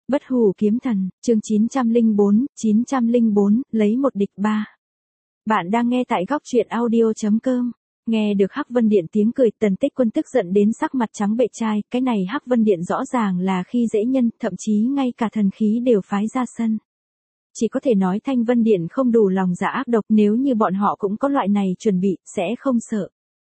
Bất hủ kiếm thần, chương 904, lấy một địch ba. Bạn đang nghe tại góc truyện audio.com. Nghe được Hắc Vân Điện tiếng cười, Tần Tích Quân tức giận đến sắc mặt trắng bệch trai, cái này Hắc Vân Điện rõ ràng là khi dễ nhân, thậm chí ngay cả thần khí đều phái ra sân. Chỉ có thể nói Thanh Vân Điện không đủ lòng dạ ác độc, nếu như bọn họ cũng có loại này chuẩn bị, sẽ không sợ.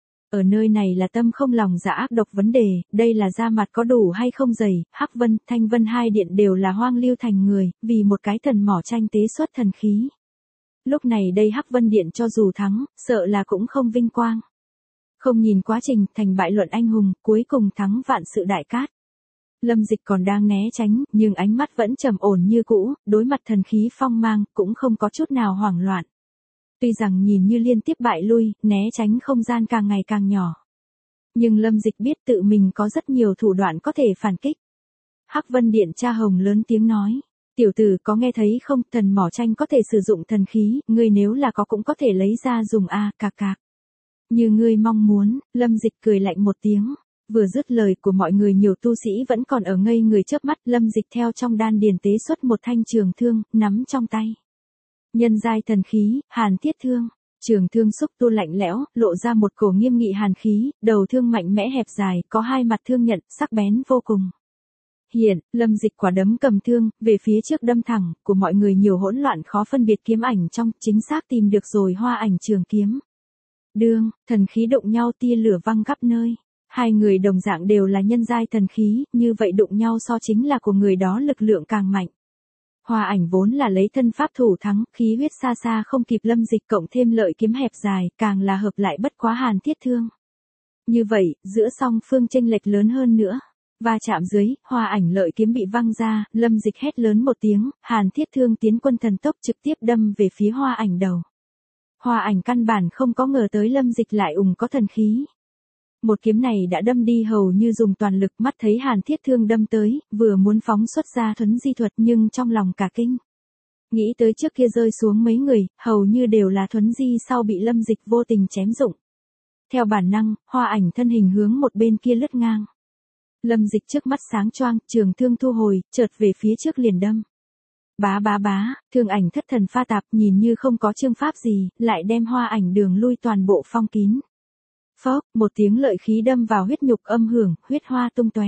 Ở nơi này là tâm không lòng dạ ác độc vấn đề, đây là da mặt có đủ hay không dày, Hắc Vân, Thanh Vân hai điện đều là hoang lưu thành người, vì một cái thần mỏ tranh tế xuất thần khí. Lúc này đây Hắc Vân Điện cho dù thắng, sợ là cũng không vinh quang. Không nhìn quá trình, thành bại luận anh hùng, cuối cùng thắng vạn sự đại cát. Lâm Dịch còn đang né tránh, nhưng ánh mắt vẫn trầm ổn như cũ, đối mặt thần khí phong mang, cũng không có chút nào hoảng loạn. Tuy rằng nhìn như liên tiếp bại lui, né tránh không gian càng ngày càng nhỏ. Nhưng Lâm Dịch biết tự mình có rất nhiều thủ đoạn có thể phản kích. Hắc Vân Điện cha Hồng lớn tiếng nói. Tiểu tử có nghe thấy không, thần mỏ tranh có thể sử dụng thần khí, ngươi nếu là có cũng có thể lấy ra dùng a, cạc cạc. Như ngươi mong muốn, Lâm Dịch cười lạnh một tiếng. Vừa dứt lời của mọi người, nhiều tu sĩ vẫn còn ở ngây người chớp mắt, Lâm Dịch theo trong đan điền tế xuất một thanh trường thương, nắm trong tay. Nhân giai thần khí, Hàn Thiết Thương. Trường thương xúc tua lạnh lẽo, lộ ra một cổ nghiêm nghị hàn khí, đầu thương mạnh mẽ hẹp dài, có hai mặt thương nhận, sắc bén vô cùng. Hiện, Lâm Dịch quả đấm cầm thương, về phía trước đâm thẳng, của mọi người nhiều hỗn loạn khó phân biệt kiếm ảnh trong, chính xác tìm được rồi hoa ảnh trường kiếm. Đương, thần khí đụng nhau tia lửa văng khắp nơi. Hai người đồng dạng đều là nhân giai thần khí, như vậy đụng nhau so chính là của người đó lực lượng càng mạnh. Hoa ảnh vốn là lấy thân pháp thủ thắng, khí huyết xa xa không kịp Lâm Dịch, cộng thêm lợi kiếm hẹp dài, càng là hợp lại bất quá Hàn Thiết Thương. Như vậy, giữa song phương chênh lệch lớn hơn nữa. Va chạm dưới, hoa ảnh lợi kiếm bị văng ra, Lâm Dịch hét lớn một tiếng, Hàn Thiết Thương tiến quân thần tốc trực tiếp đâm về phía hoa ảnh đầu. Hoa ảnh căn bản không có ngờ tới Lâm Dịch lại có thần khí. Một kiếm này đã đâm đi hầu như dùng toàn lực, mắt thấy Hàn Thiết Thương đâm tới, vừa muốn phóng xuất ra thuấn di thuật nhưng trong lòng cả kinh. Nghĩ tới trước kia rơi xuống mấy người, hầu như đều là thuấn di sau bị Lâm Dịch vô tình chém dụng. Theo bản năng, hoa ảnh thân hình hướng một bên kia lướt ngang. Lâm Dịch trước mắt sáng choang, trường thương thu hồi, chợt về phía trước liền đâm. Bá bá bá, thương ảnh thất thần pha tạp, nhìn như không có chương pháp gì, lại đem hoa ảnh đường lui toàn bộ phong kín. Phốc, một tiếng lợi khí đâm vào huyết nhục âm hưởng, huyết hoa tung tóe.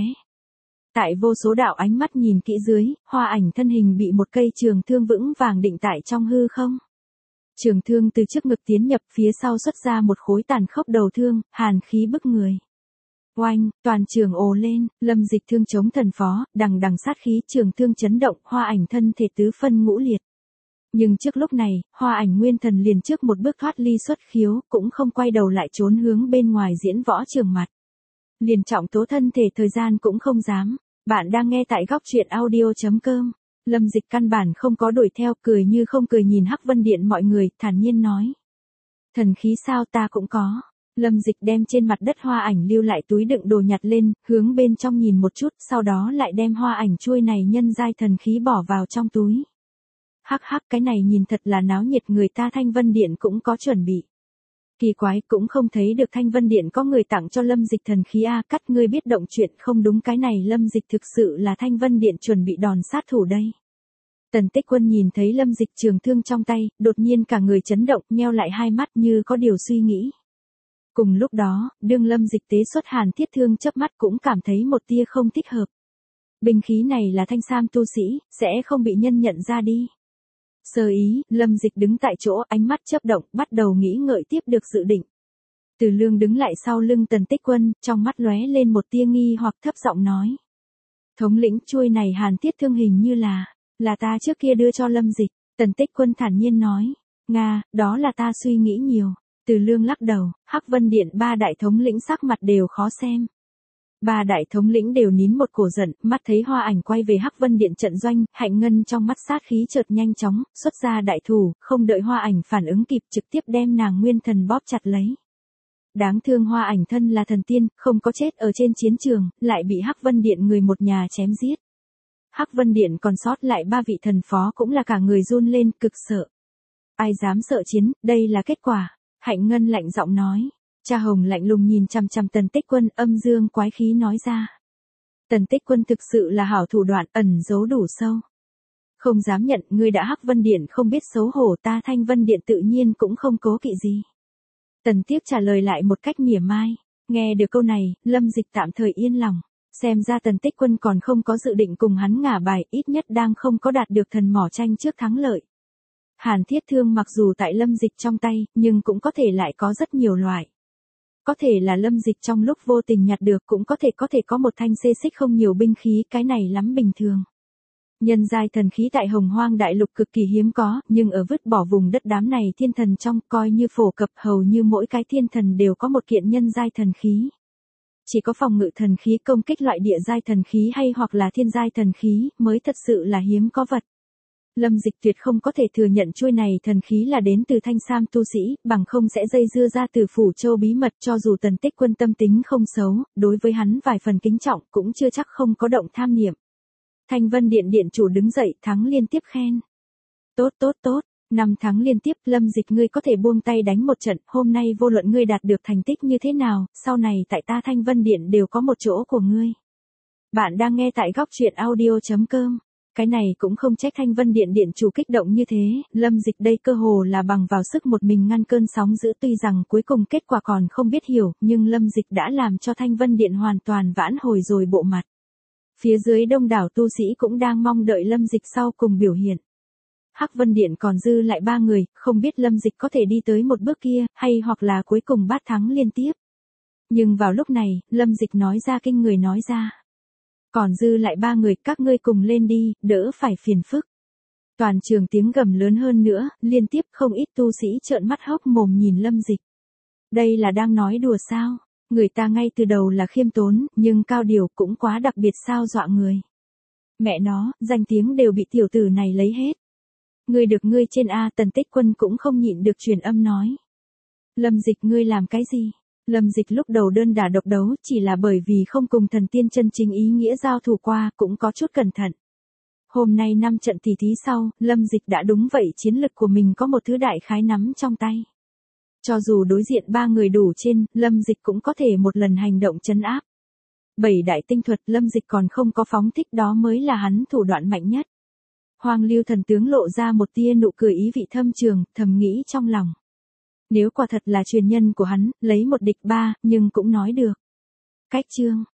Tại vô số đạo ánh mắt nhìn kỹ dưới, hoa ảnh thân hình bị một cây trường thương vững vàng định tại trong hư không. Trường thương từ trước ngực tiến nhập, phía sau xuất ra một khối tàn khốc đầu thương, hàn khí bức người. Oanh, toàn trường ồ lên, Lâm Dịch thương chống thần phó, đằng đằng sát khí, trường thương chấn động, hoa ảnh thân thể tứ phân ngũ liệt. Nhưng trước lúc này, hoa ảnh nguyên thần liền trước một bước thoát ly xuất khiếu, cũng không quay đầu lại trốn hướng bên ngoài diễn võ trường mặt. Liền trọng tố thân thể thời gian cũng không dám. Bạn đang nghe tại góc truyện audio.com. Lâm Dịch căn bản không có đuổi theo, cười như không cười nhìn Hắc Vân Điện mọi người, thản nhiên nói. Thần khí sao ta cũng có. Lâm Dịch đem trên mặt đất hoa ảnh lưu lại túi đựng đồ nhặt lên, hướng bên trong nhìn một chút, sau đó lại đem hoa ảnh chuôi này nhân giai thần khí bỏ vào trong túi. Hắc hắc, cái này nhìn thật là náo nhiệt, người ta Thanh Vân Điện cũng có chuẩn bị. Kỳ quái, cũng không thấy được Thanh Vân Điện có người tặng cho Lâm Dịch thần khí a, cắt ngươi biết động chuyện không đúng, cái này Lâm Dịch thực sự là Thanh Vân Điện chuẩn bị đòn sát thủ đây. Tần Tích Quân nhìn thấy Lâm Dịch trường thương trong tay, đột nhiên cả người chấn động, nheo lại hai mắt như có điều suy nghĩ. Cùng lúc đó, đương Lâm Dịch tế xuất Hàn Thiết Thương chớp mắt cũng cảm thấy một tia không thích hợp. Binh khí này là thanh sam tu sĩ, sẽ không bị nhân nhận ra đi. Sơ ý, Lâm Dịch đứng tại chỗ, ánh mắt chớp động, bắt đầu nghĩ ngợi tiếp được dự định. Từ Lương đứng lại sau lưng Tần Tích Quân, trong mắt lóe lên một tia nghi hoặc, thấp giọng nói. Thống lĩnh, chuôi này Hàn Thiết Thương hình như là ta trước kia đưa cho Lâm Dịch. Tần Tích Quân thản nhiên nói. Nga, đó là ta suy nghĩ nhiều. Từ Lương lắc đầu, Hắc Vân Điện ba đại thống lĩnh sắc mặt đều khó xem. Ba đại thống lĩnh đều nín một cổ giận, mắt thấy hoa ảnh quay về Hắc Vân Điện trận doanh, Hạnh Ngân trong mắt sát khí chợt nhanh chóng, xuất ra đại thủ, không đợi hoa ảnh phản ứng kịp trực tiếp đem nàng nguyên thần bóp chặt lấy. Đáng thương hoa ảnh thân là thần tiên, không có chết ở trên chiến trường, lại bị Hắc Vân Điện người một nhà chém giết. Hắc Vân Điện còn sót lại ba vị thần phó cũng là cả người run lên, cực sợ. Ai dám sợ chiến, đây là kết quả. Hạnh Ngân lạnh giọng nói. Cha Hồng lạnh lùng nhìn chằm chằm Tần Tích Quân, âm dương quái khí nói ra. Tần Tích Quân thực sự là hảo thủ đoạn, ẩn giấu đủ sâu. Không dám nhận, ngươi đã Hắc Vân Điện không biết xấu hổ, ta Thanh Vân Điện tự nhiên cũng không cố kỵ gì. Tần Tiếc trả lời lại một cách mỉa mai. Nghe được câu này, Lâm Dịch tạm thời yên lòng. Xem ra Tần Tích Quân còn không có dự định cùng hắn ngả bài, ít nhất đang không có đạt được thần mỏ tranh trước thắng lợi. Hàn Thiết Thương mặc dù tại Lâm Dịch trong tay, nhưng cũng có thể lại có rất nhiều loại. Có thể là Lâm Dịch trong lúc vô tình nhặt được, cũng có thể có một thanh xê xích không nhiều binh khí, cái này lắm bình thường. Nhân giai thần khí tại Hồng Hoang Đại Lục cực kỳ hiếm có, nhưng ở vứt bỏ vùng đất đám này thiên thần trong, coi như phổ cập, hầu như mỗi cái thiên thần đều có một kiện nhân giai thần khí. Chỉ có phòng ngự thần khí, công kích loại địa giai thần khí hay hoặc là thiên giai thần khí mới thật sự là hiếm có vật. Lâm Dịch tuyệt không có thể thừa nhận chuôi này thần khí là đến từ Thanh Sam tu sĩ, bằng không sẽ dây dưa ra từ Phủ Châu bí mật. Cho dù Tần Tích Quân tâm tính không xấu, đối với hắn vài phần kính trọng cũng chưa chắc không có động tham niệm. Thanh Vân Điện điện chủ đứng dậy, thắng liên tiếp khen. Tốt, 5 tháng liên tiếp, Lâm Dịch ngươi có thể buông tay đánh một trận, hôm nay vô luận ngươi đạt được thành tích như thế nào, sau này tại ta Thanh Vân Điện đều có một chỗ của ngươi. Bạn đang nghe tại góc truyện audio.com. Cái này cũng không trách Thanh Vân Điện điện chủ kích động như thế, Lâm Dịch đây cơ hồ là bằng vào sức một mình ngăn cơn sóng dữ, tuy rằng cuối cùng kết quả còn không biết hiểu, nhưng Lâm Dịch đã làm cho Thanh Vân Điện hoàn toàn vãn hồi rồi bộ mặt. Phía dưới đông đảo tu sĩ cũng đang mong đợi Lâm Dịch sau cùng biểu hiện. Hắc Vân Điện còn dư lại 3 người, không biết Lâm Dịch có thể đi tới một bước kia, hay hoặc là cuối cùng bát thắng liên tiếp. Nhưng vào lúc này, Lâm Dịch nói ra kinh người nói ra. Còn dư lại 3 người, các ngươi cùng lên đi, đỡ phải phiền phức. Toàn trường tiếng gầm lớn hơn nữa, liên tiếp không ít tu sĩ trợn mắt hốc mồm nhìn Lâm Dịch. Đây là đang nói đùa sao? Người ta ngay từ đầu là khiêm tốn, nhưng cao điều cũng quá đặc biệt sao dọa người. Mẹ nó, danh tiếng đều bị tiểu tử này lấy hết. Ngươi được ngươi trên A. Tần Tích Quân cũng không nhịn được truyền âm nói. Lâm Dịch ngươi làm cái gì? Lâm Dịch lúc đầu đơn đả độc đấu chỉ là bởi vì không cùng thần tiên chân chính ý nghĩa giao thủ qua, cũng có chút cẩn thận. Hôm nay 5 trận tỷ thí sau, Lâm Dịch đã đúng vậy, chiến lực của mình có một thứ đại khái nắm trong tay. Cho dù đối diện 3 người đủ trên, Lâm Dịch cũng có thể một lần hành động trấn áp. 7 đại tinh thuật Lâm Dịch còn không có phóng thích, đó mới là hắn thủ đoạn mạnh nhất. Hoang Lưu Thần tướng lộ ra một tia nụ cười ý vị thâm trường, thầm nghĩ trong lòng. Nếu quả thật là truyền nhân của hắn, lấy 1 địch 3, nhưng cũng nói được. Cách chương.